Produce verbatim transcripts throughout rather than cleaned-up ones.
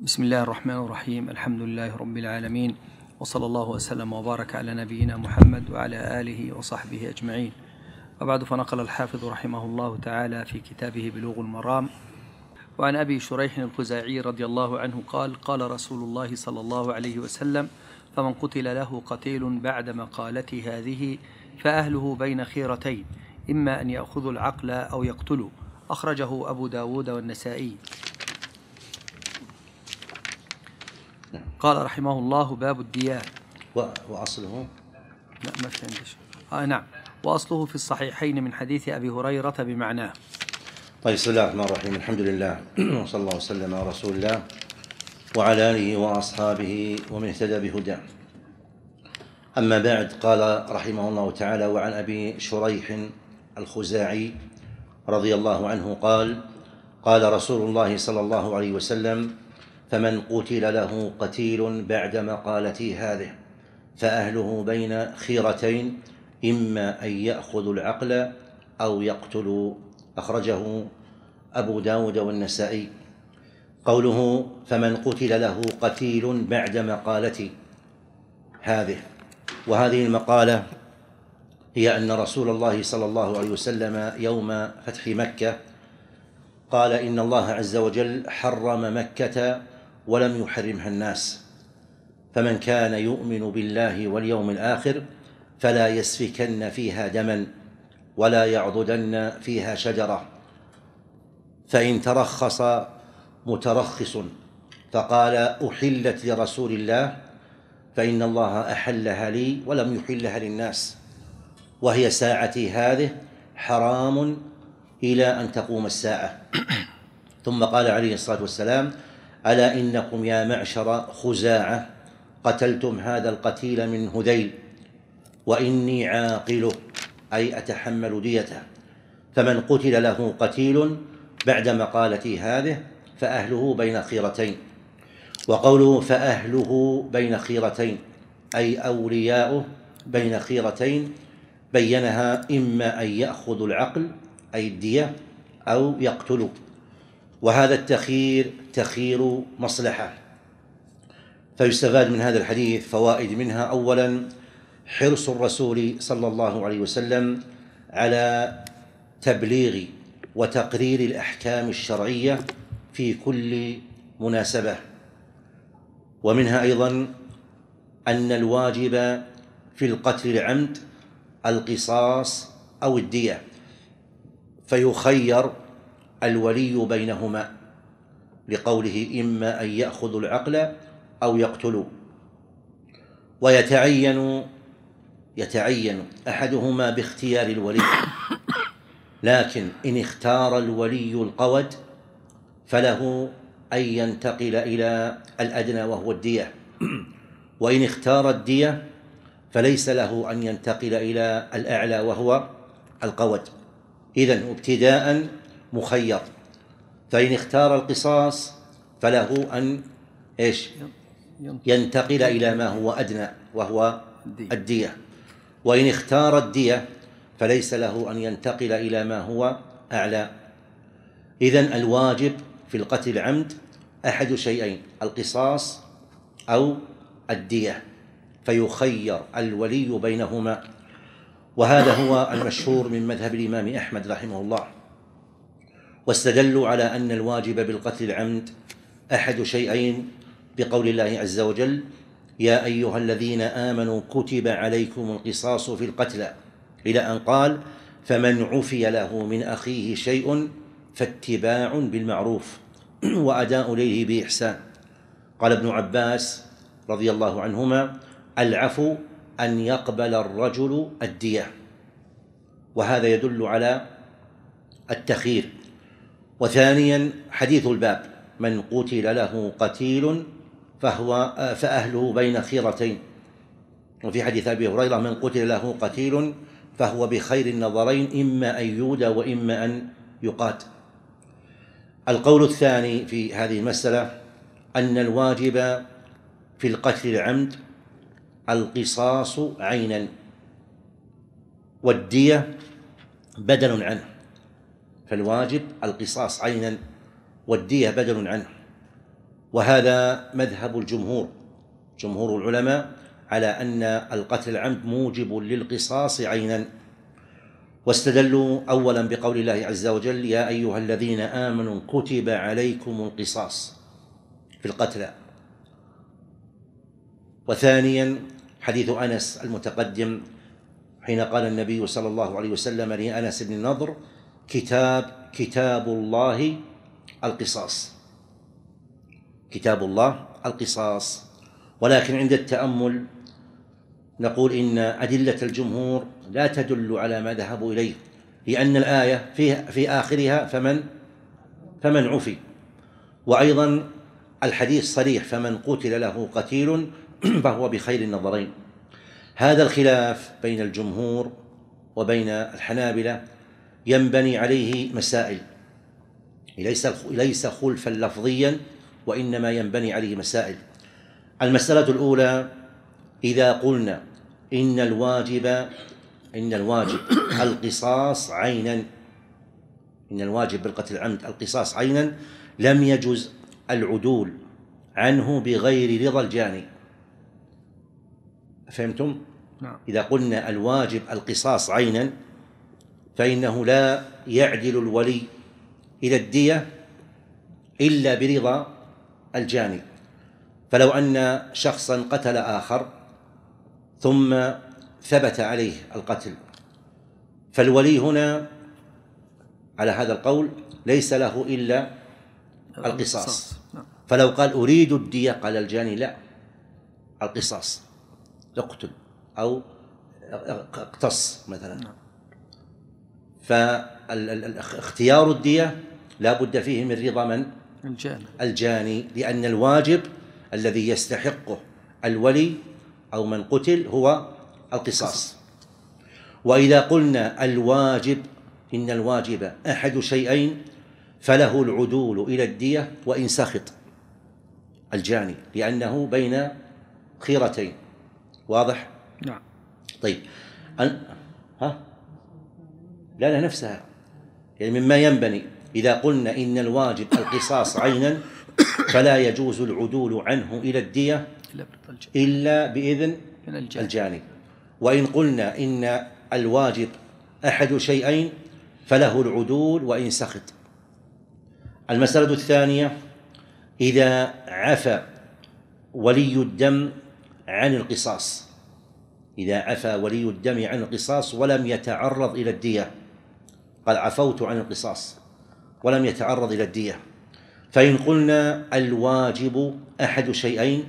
بسم الله الرحمن الرحيم. الحمد لله رب العالمين، وصلى الله وسلم وبارك على نبينا محمد وعلى آله وصحبه أجمعين. وبعد، فنقل الحافظ رحمه الله تعالى في كتابه بلوغ المرام وعن أبي شريح الخزاعي رضي الله عنه قال: قال رسول الله صلى الله عليه وسلم: فمن قتل له قتيل بعد مقالة هذه فأهله بين خيرتين، إما أن يأخذوا العقل أو يقتلوا. أخرجه أبو داود والنسائي. قال رحمه الله: باب الديات. وأصله لا ما في عندي شيء. آه نعم، وأصله في الصحيحين من حديث أبي هريرة بمعناه. طيب، بسم الله الرحمن الرحيم. الحمد لله وصلى الله وسلم على رسول الله وعلى آله وأصحابه ومن اهتدى بهداه. أما بعد، قال رحمه الله تعالى: وعن أبي شريح الخزاعي رضي الله عنه قال: قال رسول الله صلى الله عليه وسلم: فمن قتل له قتيل بعد مقالة هذه فأهله بين خيرتين، إما أن يأخذوا العقل أو يقتلوا. أخرجه أبو داود والنسائي. قوله فمن قتل له قتيل بعد مقالة هذه، وهذه المقالة هي أن رسول الله صلى الله عليه وسلم يوم فتح مكة قال: إن الله عز وجل حرم مكة ولم يحرمها الناس، فمن كان يؤمن بالله واليوم الآخر فلا يسفكن فيها دما ولا يعضدن فيها شجرة. فإن ترخص مترخص فقال: أحلت لرسول الله، فإن الله أحلها لي ولم يحلها للناس، وهي ساعتي هذه حرام إلى أن تقوم الساعة. ثم قال عليه الصلاة والسلام: ألا إنكم يا معشر خزاعة قتلتم هذا القتيل من هذيل، وإني عاقله، أي أتحمل ديته. فمن قتل له قتيل بعد مقالة هذه فأهله بين خيرتين. وقوله فأهله بين خيرتين أي أولياؤه بين خيرتين، بينها: إما أن يأخذوا العقل أي الدية أو يقتلوا. وهذا التخيير تخيير مصلحة. فيستفاد من هذا الحديث فوائد، منها: أولا، حرص الرسول صلى الله عليه وسلم على تبليغ وتقرير الأحكام الشرعية في كل مناسبة. ومنها أيضا أن الواجب في القتل العمد القصاص أو الدية، فيخير الولي بينهما، لقوله: إما أن يأخذوا العقل أو يقتلوا. ويتعين يتعين أحدهما باختيار الولي، لكن إن اختار الولي القود فله أن ينتقل إلى الأدنى وهو الدية، وإن اختار الدية فليس له أن ينتقل إلى الأعلى وهو القود. إذن ابتداء مخير. فإن اختار القصاص فله أن إيش ينتقل إلى ما هو أدنى وهو الدية، وإن اختار الدية فليس له أن ينتقل إلى ما هو أعلى. إذن الواجب في القتل العمد أحد شيئين: القصاص أو الدية، فيخير الولي بينهما. وهذا هو المشهور من مذهب الإمام أحمد رحمه الله. واستدلوا على أن الواجب بالقتل العمد أحد شيئين بقول الله عز وجل: يا أيها الذين آمنوا كتب عليكم القصاص في القتلى، إلى أن قال: فمن عفي له من أخيه شيء فاتباع بالمعروف وأداء إليه بإحسان. قال ابن عباس رضي الله عنهما: العفو أن يقبل الرجل الدية. وهذا يدل على التخيير. وثانيا حديث الباب: من قتل له قتيل فهو فأهله بين خيرتين. وفي حديث أبي هريرة: من قتل له قتيل فهو بخير النظرين، إما أن يودى وإما أن يقات. القول الثاني في هذه المسألة أن الواجب في القتل العمد القصاص عينا، والدية بدل عنه. فالواجب القصاص عينا والدية بدل عنه. وهذا مذهب الجمهور، جمهور العلماء، على أن القتل العمد موجب للقصاص عينا، واستدلوا أولا بقول الله عز وجل: يا أيها الذين آمنوا كتب عليكم القصاص في القتلى. وثانيا حديث أنس المتقدم حين قال النبي صلى الله عليه وسلم لأنس بن النضر: كتاب كتاب الله القصاص، كتاب الله القصاص. ولكن عند التأمل نقول إن أدلة الجمهور لا تدل على ما ذهبوا إليه، لأن الآية في في آخرها فمن فمن عفي، وأيضا الحديث صريح: فمن قتل له قتيل فهو بخير النظرين. هذا الخلاف بين الجمهور وبين الحنابلة ينبني عليه مسائل، ليس ليس خلفا لفظيا، وإنما ينبني عليه مسائل. المسألة الأولى: إذا قلنا إن الواجب إن الواجب القصاص عينا، إن الواجب بالقتل العمد القصاص عينا، لم يجز العدول عنه بغير رضا الجاني. فهمتم؟ نعم. إذا قلنا الواجب القصاص عينا فإنه لا يعدل الولي إلى الدية إلا برضا الجاني. فلو أن شخصا قتل آخر ثم ثبت عليه القتل، فالولي هنا على هذا القول ليس له إلا القصاص. فلو قال أريد الدية قال الجاني: لا، القصاص، اقتل أو اقتص مثلا. فاختيار الدية لا بد فيه من رضا من؟ الجاني. الجاني، لأن الواجب الذي يستحقه الولي أو من قتل هو القصاص. وإذا قلنا الواجب إن الواجب أحد شيئين فله العدول إلى الدية وإن سخط الجاني، لأنه بين خيرتين. واضح؟ نعم. طيب أن... ها؟ لا لا نفسها، يعني مما ينبني: إذا قلنا إن الواجب القصاص عينا فلا يجوز العدول عنه إلى الدية إلا بإذن الجاني. وإن قلنا إن الواجب أحد شيئين فله العدول وإن سخط. المسألة الثانية: إذا عفى ولي الدم عن القصاص، إذا عفى ولي الدم عن القصاص ولم يتعرض إلى الدية، قال عفوت عن القصاص ولم يتعرض إلى الدية، فإن قلنا الواجب أحد شيئين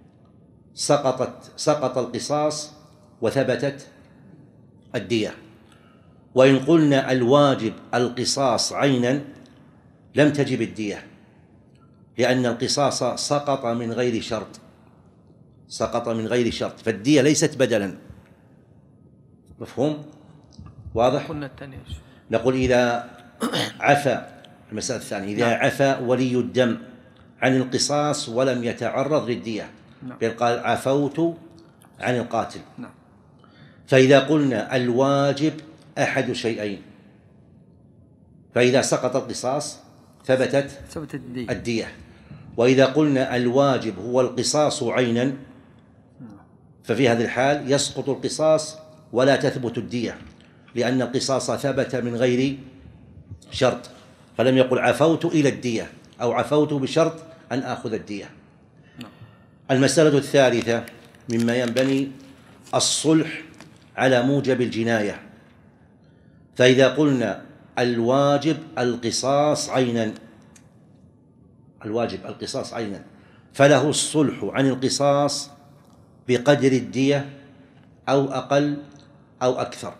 سقطت سقط القصاص وثبتت الدية. وإن قلنا الواجب القصاص عينا لم تجب الدية، لأن القصاص سقط من غير شرط، سقط من غير شرط، فالدية ليست بدلا. مفهوم؟ واضح؟ نقول إذا عفى، المسألة الثانية: إذا عفى ولي الدم عن القصاص ولم يتعرض للدية، بل قال عفوت عن القاتل. فإذا قلنا الواجب أحد شيئين، فإذا سقط القصاص ثبتت الدية. وإذا قلنا الواجب هو القصاص عينا، ففي هذه الحال يسقط القصاص ولا تثبت الدية، لأن القصاص ثبت من غير شرط، فلم يقل عفوت إلى الدية أو عفوت بشرط أن آخذ الدية. المسألة الثالثة مما ينبني: الصلح على موجب الجناية. فإذا قلنا الواجب القصاص عينا، الواجب القصاص عينا، فله الصلح عن القصاص بقدر الدية أو أقل أو أكثر،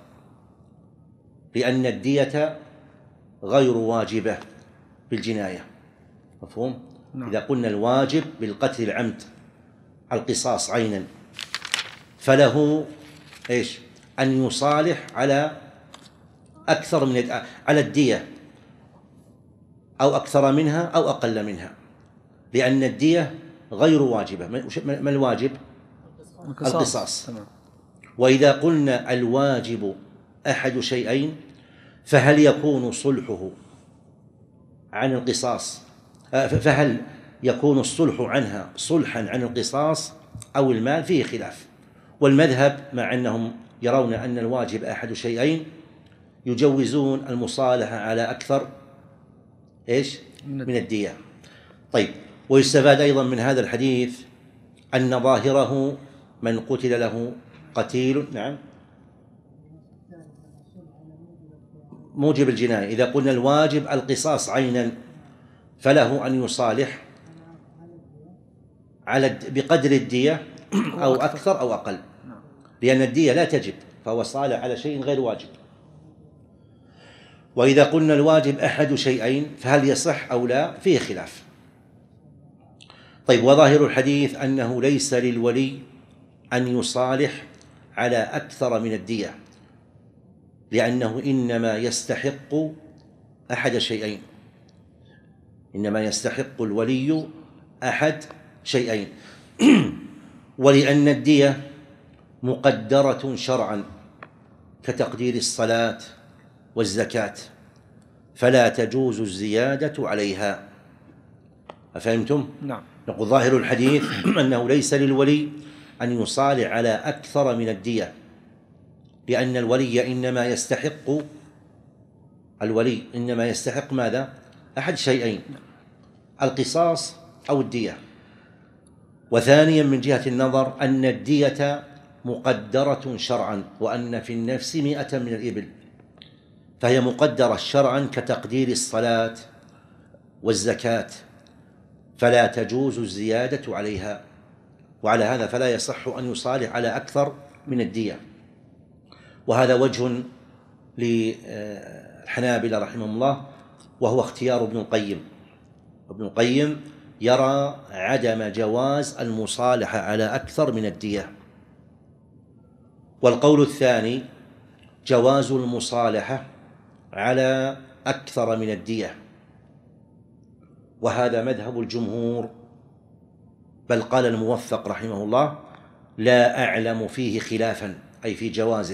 لأن الدية غير واجبة بالجناية. مفهوم؟ نعم. إذا قلنا الواجب بالقتل العمد القصاص عينا فله إيش؟ أن يصالح على أكثر من على الدية أو أكثر منها أو أقل منها، لأن الدية غير واجبة. ما الواجب؟ القصاص, القصاص. وإذا قلنا الواجب أحد شيئين فهل يكون صلحه عن القصاص فهل يكون الصلح عنها صلحا عن القصاص أو المال فيه خلاف. والمذهب مع أنهم يرون أن الواجب أحد شيئين يجوزون المصالحة على أكثر إيش من الدية. طيب، ويستفاد أيضا من هذا الحديث أن ظاهره من قتل له قتيل، نعم، موجب الجناية. إذا قلنا الواجب القصاص عينا فله أن يصالح على بقدر الدية أو أكثر أو أقل، لأن الدية لا تجب، فهو صالح على شيء غير واجب. وإذا قلنا الواجب أحد شيئين فهل يصح أو لا فيه خلاف. طيب، وظاهر الحديث أنه ليس للولي أن يصالح على أكثر من الدية، لأنه إنما يستحق أحد شيئين، إنما يستحق الولي أحد شيئين ولأن الدية مقدرة شرعا كتقدير الصلاة والزكاة، فلا تجوز الزيادة عليها. أفهمتم؟ نعم. نقول ظاهر الحديث أنه ليس للولي أن يصالح على أكثر من الدية، لأن الولي إنما يستحق الولي إنما يستحق ماذا؟ أحد شيئين، القصاص أو الدية. وثانيا من جهة النظر أن الدية مقدرة شرعا، وأن في النفس مئة من الإبل، فهي مقدرة شرعا كتقدير الصلاة والزكاة، فلا تجوز الزيادة عليها. وعلى هذا فلا يصح أن يصالح على أكثر من الدية. وهذا وجه للحنابلة رحمهم الله، وهو اختيار ابن القيم. ابن القيم يرى عدم جواز المصالحة على أكثر من الدية. والقول الثاني جواز المصالحة على أكثر من الدية، وهذا مذهب الجمهور، بل قال الموفق رحمه الله: لا أعلم فيه خلافا، أي في جوازه.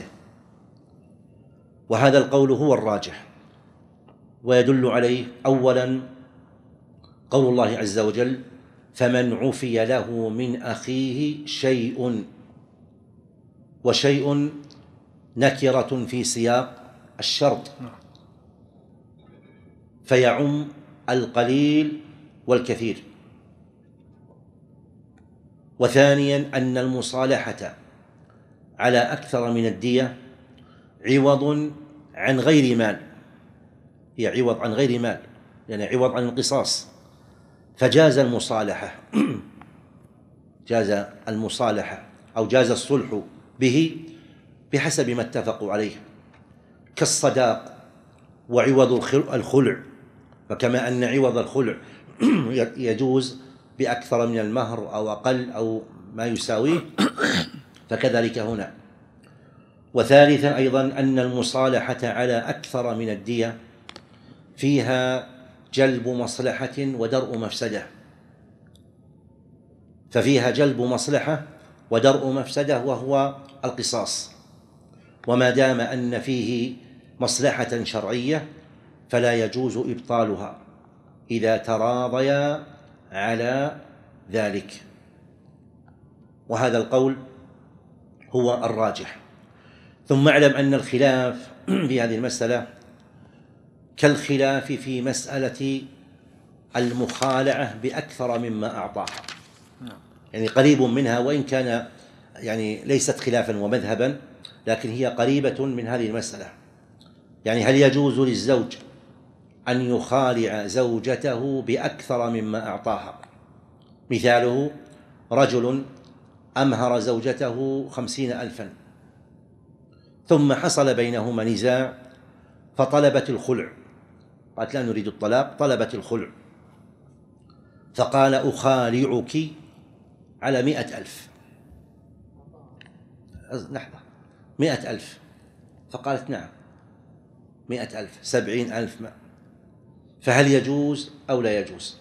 وهذا القول هو الراجح، ويدل عليه أولا قول الله عز وجل: فمن عفي له من أخيه شيء. وشيء نكرة في سياق الشرط، فيعم القليل والكثير. وثانيا أن المصالحة على أكثر من الدية عوض عن غير مال، هي عوض عن غير مال، يعني عوض عن القصاص، فجاز المصالحة جاز المصالحة أو جاز الصلح به بحسب ما اتفقوا عليه، كالصداق وعوض الخلع. فكما أن عوض الخلع يجوز بأكثر من المهر أو أقل أو ما يساويه، فكذلك هنا. وثالثا أيضا أن المصالحة على أكثر من الدية فيها جلب مصلحة ودرء مفسدة، ففيها جلب مصلحة ودرء مفسدة وهو القصاص. وما دام أن فيه مصلحة شرعية فلا يجوز إبطالها إذا تراضيا على ذلك. وهذا القول هو الراجح. ثم اعلم أن الخلاف في هذه المسألة كالخلاف في مسألة المخالعة بأكثر مما أعطاها، يعني قريب منها، وإن كان يعني ليست خلافا ومذهبا، لكن هي قريبة من هذه المسألة. يعني هل يجوز للزوج أن يخالع زوجته بأكثر مما أعطاها؟ مثاله: رجل أمهر زوجته خمسين ألفا، ثم حصل بينهما نزاع فطلبت الخلع، قالت لا نريد الطلاق، طلبت الخلع، فقال: أخالعك على مئة ألف، لحظة، مئة ألف، فقالت نعم مئة ألف، سبعين ألف، ما. فهل يجوز أو لا يجوز؟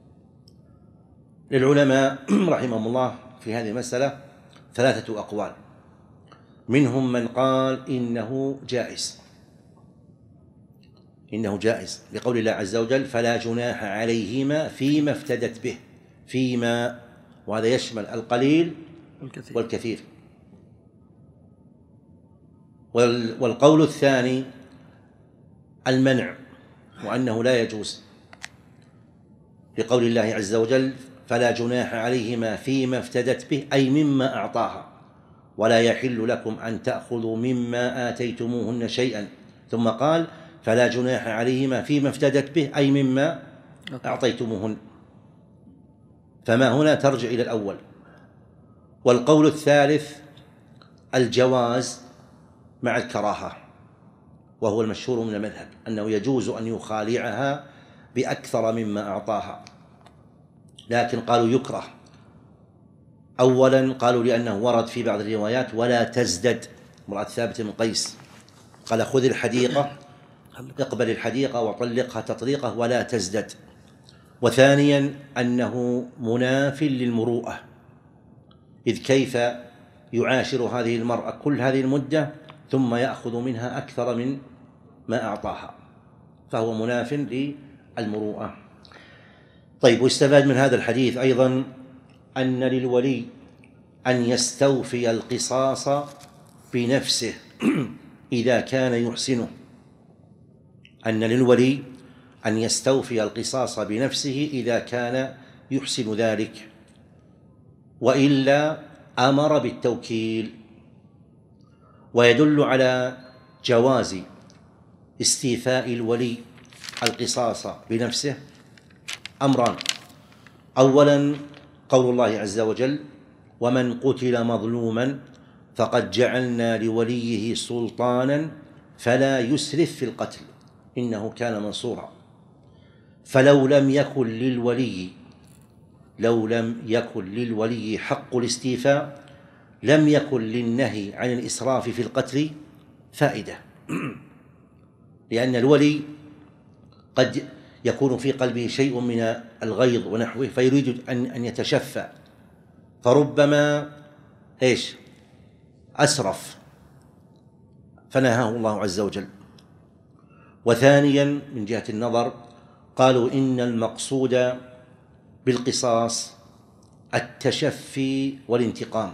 للعلماء رحمهم الله في هذه المسألة ثلاثة أقوال. منهم من قال إنه جائز، إنه جائز لقول الله عز وجل: فلا جناح عليهما فيما افتدت به. فيما، وهذا يشمل القليل والكثير, والكثير. والقول الثاني المنع، وأنه لا يجوز، لقول الله عز وجل: فلا جناح عليهما فيما افتدت به، أي مما أعطاها، ولا يحل لكم أن تأخذوا مما آتيتموهن شيئا، ثم قال: فلا جناح عليهما فيما افتدت به، أي مما أعطيتموهن، فما هنا ترجع إلى الأول. والقول الثالث الجواز مع الكراهة، وهو المشهور من المذهب، أنه يجوز أن يخالعها بأكثر مما أعطاها، لكن قالوا يكره. أولا قالوا لأنه ورد في بعض الروايات: ولا تزدد، امرأة ثابت بن قيس قال: خذ الحديقة، اقبل الحديقة وطلقها تطليقة ولا تزدد. وثانيا أنه مناف للمروءة، إذ كيف يعاشر هذه المرأة كل هذه المدة ثم يأخذ منها أكثر من ما أعطاها، فهو مناف للمروءة. طيب، واستفاد من هذا الحديث أيضا أن للولي أن يستوفي القصاص بنفسه إذا كان يحسنه، أن للولي أن يستوفي القصاص بنفسه إذا كان يحسن ذلك، وإلا أمر بالتوكيل. ويدل على جواز استيفاء الولي القصاص بنفسه أمران: أولا قول الله عز وجل: ومن قتل مظلوما فقد جعلنا لوليه سلطانا فلا يسرف في القتل إنه كان منصورا. فلو لم يكن للولي لو لم يكن للولي حق الاستيفاء لم يكن للنهي عن الإسراف في القتل فائدة، لأن الولي قد يكون في قلبه شيء من الغيظ ونحوه فيريد أن يتشفى، فربما إيش أسرف فنهاه الله عز وجل. وثانيا من جهة النظر قالوا إن المقصود بالقصاص التشفي والانتقام،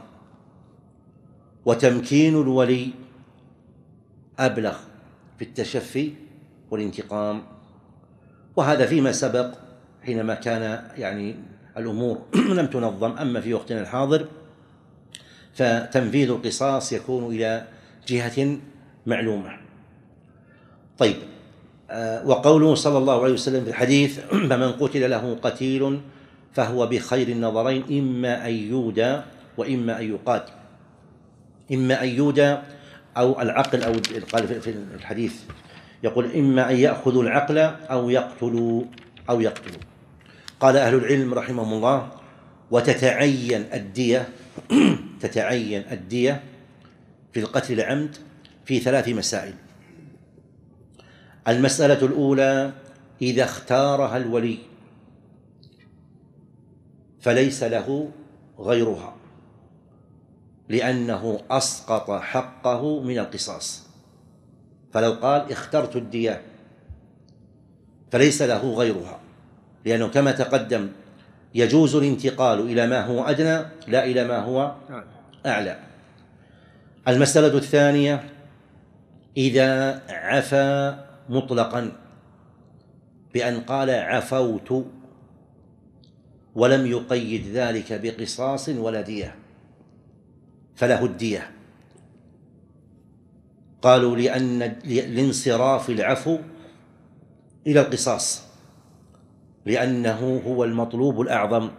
وتمكين الولي أبلغ في التشفي والانتقام، وهذا فيما سبق حينما كان يعني الأمور لم تنظم. أما في وقتنا الحاضر فتنفيذ القصاص يكون إلى جهة معلومة. طيب، وقوله صلى الله عليه وسلم في الحديث: فمن قتل له قتيل فهو بخير النظرين إما أن يودى وإما أن يقاد. إما أن يودى أو العقل، أو قال في الحديث يقول: إما أن يأخذوا العقل أو يقتلوا أو يقتلوا. قال أهل العلم رحمهم الله: وتتعين الدية تتعين الدية في القتل العمد في ثلاث مسائل. المسألة الأولى: إذا اختارها الولي فليس له غيرها، لأنه أسقط حقه من القصاص. فلو قال اخترت الدية فليس له غيرها، لأنه كما تقدم يجوز الانتقال إلى ما هو أدنى لا إلى ما هو أعلى. المسألة الثانية: إذا عفا مطلقا بأن قال عفوت ولم يقيد ذلك بقصاص ولا دية فله الدية. قالوا لأن لانصراف العفو إلى القصاص، لأنه هو المطلوب الأعظم.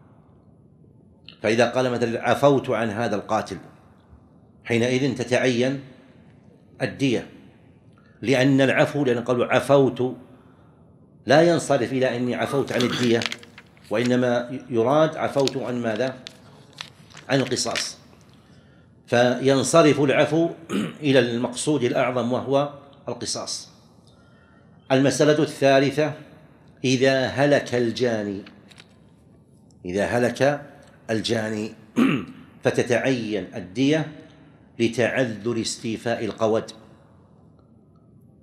فإذا قال مثلا عفوت عن هذا القاتل حينئذ تتعين الدية، لأن العفو، لأن قالوا عفوت لا ينصرف إلى أني عفوت عن الدية، وإنما يراد عفوت عن ماذا؟ عن القصاص. فينصرف العفو إلى المقصود الأعظم وهو القصاص. المسألة الثالثة: إذا هلك الجاني إذا هلك الجاني فتتعين الدية لتعذر استيفاء القود،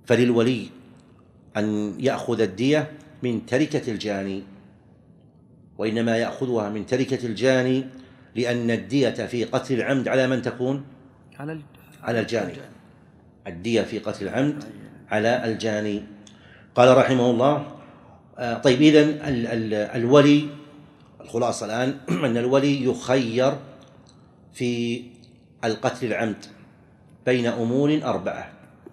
فللولي أن يأخذ الدية من تركة الجاني. وإنما يأخذها من تركة الجاني، لأن الدية في قتل العمد على من تكون؟ على على الجاني. الدية في قتل العمد على الجاني. قال رحمه الله: طيب إذن الولي، الخلاصة الآن أن الولي يخير في القتل العمد بين أمور أربعة: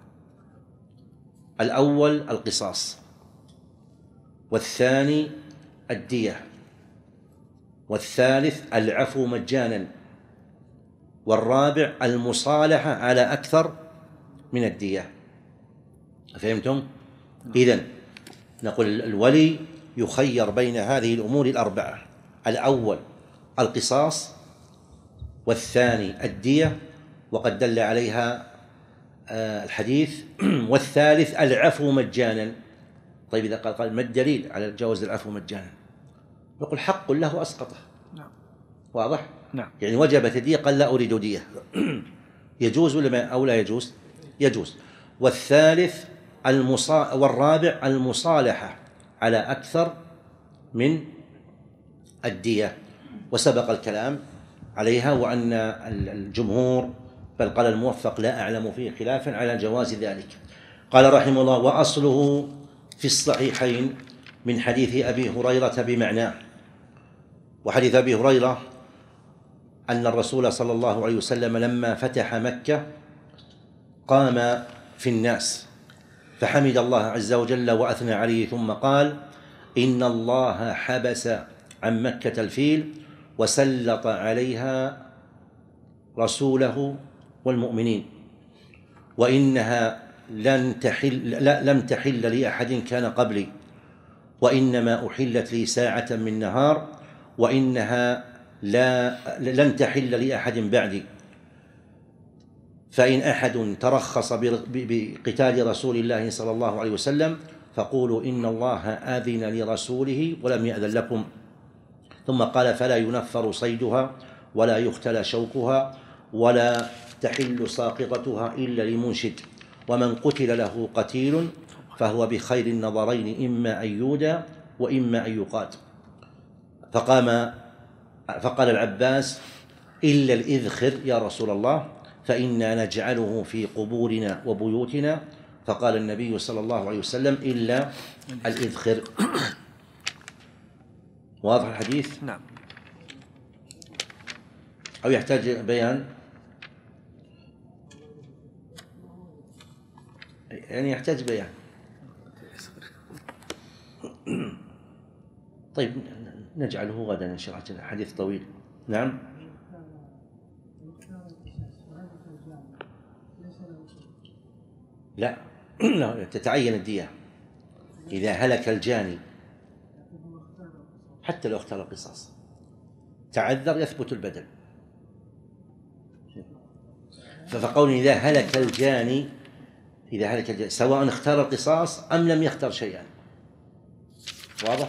الأول القصاص، والثاني الدية، والثالث العفو مجانا، والرابع المصالحة على أكثر من الدية. فهمتم؟ إذن نقول الولي يخير بين هذه الأمور الأربعة: الأول القصاص، والثاني الدية وقد دل عليها الحديث، والثالث العفو مجانا. طيب إذا قال قال ما الدليل على جواز العفو مجانا؟ نقول حق له أسقطه. نعم. واضح؟ نعم. يعني وجبت الدية قال لا أريد دية. يجوز ولا ما أو لا يجوز؟ يجوز. والثالث المصا والرابع المصالحة على أكثر من الدية، وسبق الكلام عليها، وأن الجمهور بل قال الموفق لا أعلم فيه خلافا على جواز ذلك. قال رحمه الله: وأصله في الصحيحين من حديث أبي هريرة بمعناه. وحديث أبي هريرة أن الرسول صلى الله عليه وسلم لما فتح مكة قام في الناس فحمد الله عز وجل وأثنى عليه، ثم قال: إن الله حبس عن مكة الفيل وسلط عليها رسوله والمؤمنين، وإنها لن تحل لا لم تحل لأحد كان قبلي، وإنما أحلت لي ساعة من نهار، وإنها لا لن تحل لأحد بعدي. فإن أحد ترخص بقتال رسول الله صلى الله عليه وسلم فقولوا إن الله آذن لرسوله ولم يأذن لكم. ثم قال: فلا ينفر صيدها ولا يختلى شوكها ولا تحل ساقطتها إلا لمنشد، ومن قتل له قتيل فهو بخير النظرين، إما أن يودى وإما أن يقات. فقام فقال العباس: إلا الإذخر يا رسول الله، فإنا نجعله في قبورنا وبيوتنا. فقال النبي صلى الله عليه وسلم: إلا الإذخر. واضح الحديث؟ نعم. أو يحتاج بيان؟ يعني يحتاج بيان. طيب نجعله غدا إن شاء الله، حديث طويل. نعم. لا لا تتعين الدية إذا هلك الجاني، حتى لو اختار القصاص تعذر يثبت البدل. فقول إذا هلك الجاني إذا هلك الجاني سواء اختار القصاص أم لم يختار شيئا. واضح؟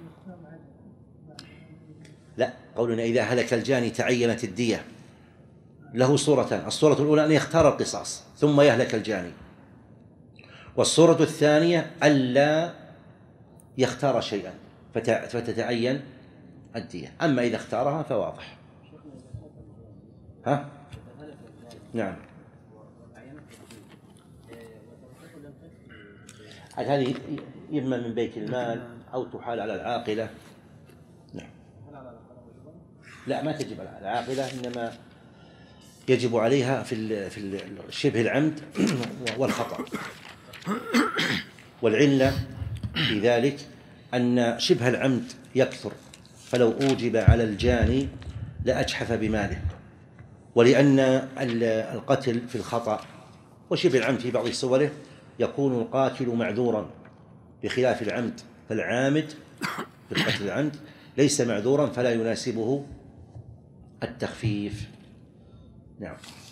لا، قولنا إذا هلك الجاني تعينت الدية له صورتان: الصورة الأولى أن يختار القصاص ثم يهلك الجاني، والصورة الثانية ألا يختار شيئا فتتعين الدية. أما إذا اختارها فواضح. ها؟ نعم. هذه إما من بيت المال أو تحال على العاقلة. نعم. لا، ما تجب على العاقلة، إنما يجب عليها في في شبه العمد والخطأ. والعلة في ذلك أن شبه العمد يكثر، فلو أوجب على الجاني لأجحف بماله، ولأن القتل في الخطأ وشبه العمد في بعض صوره يكون القاتل معذورا بخلاف العمد، فالعامد بالقتل العمد ليس معذورا فلا يناسبه التخفيف. نعم.